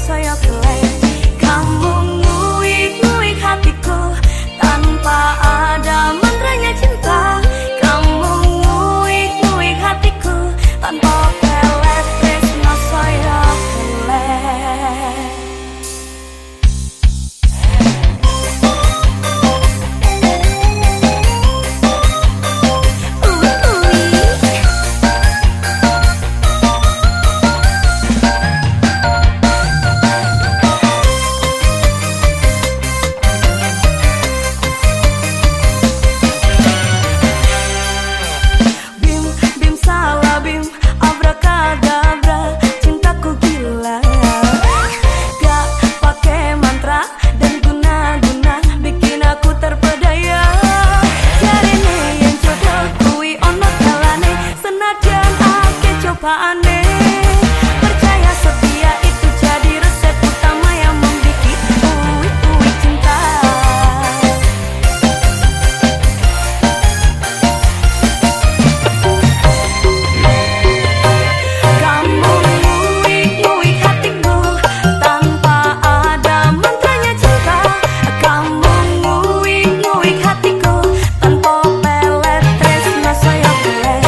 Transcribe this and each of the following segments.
saya kelek. Kamu nguik-nguik hatiku tanpa ada mantranya cinta. Kamu nguik-nguik hatiku tanpa pelet tresno saya kelek. Percaya setia itu jadi resep utama yang membikin uik-uik cinta. Kamu nguik-nguik hatiku tanpa ada mantranya cinta. Kamu nguik-nguik hatiku tanpa pelet tresno saya kelek.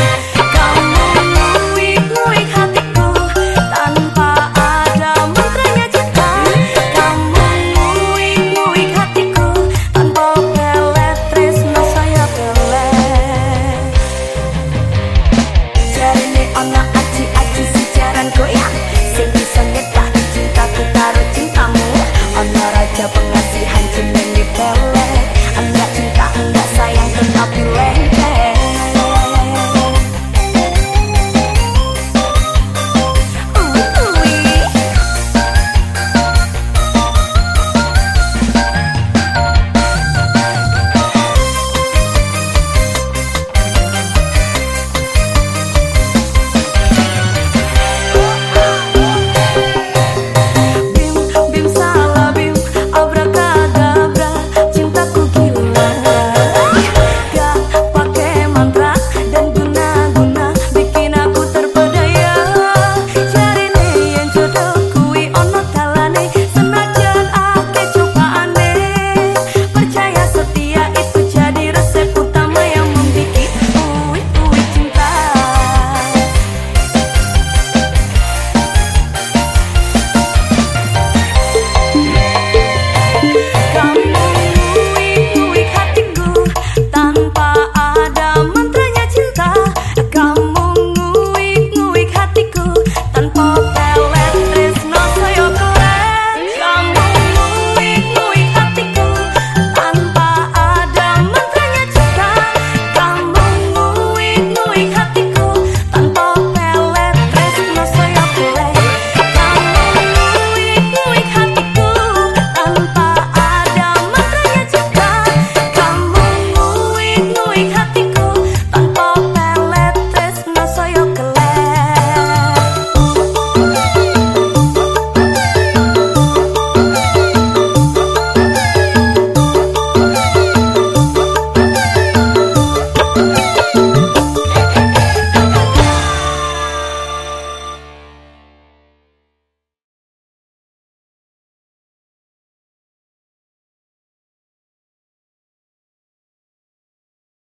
Sing bisa nyetak cintaku karo cintamu, ana raja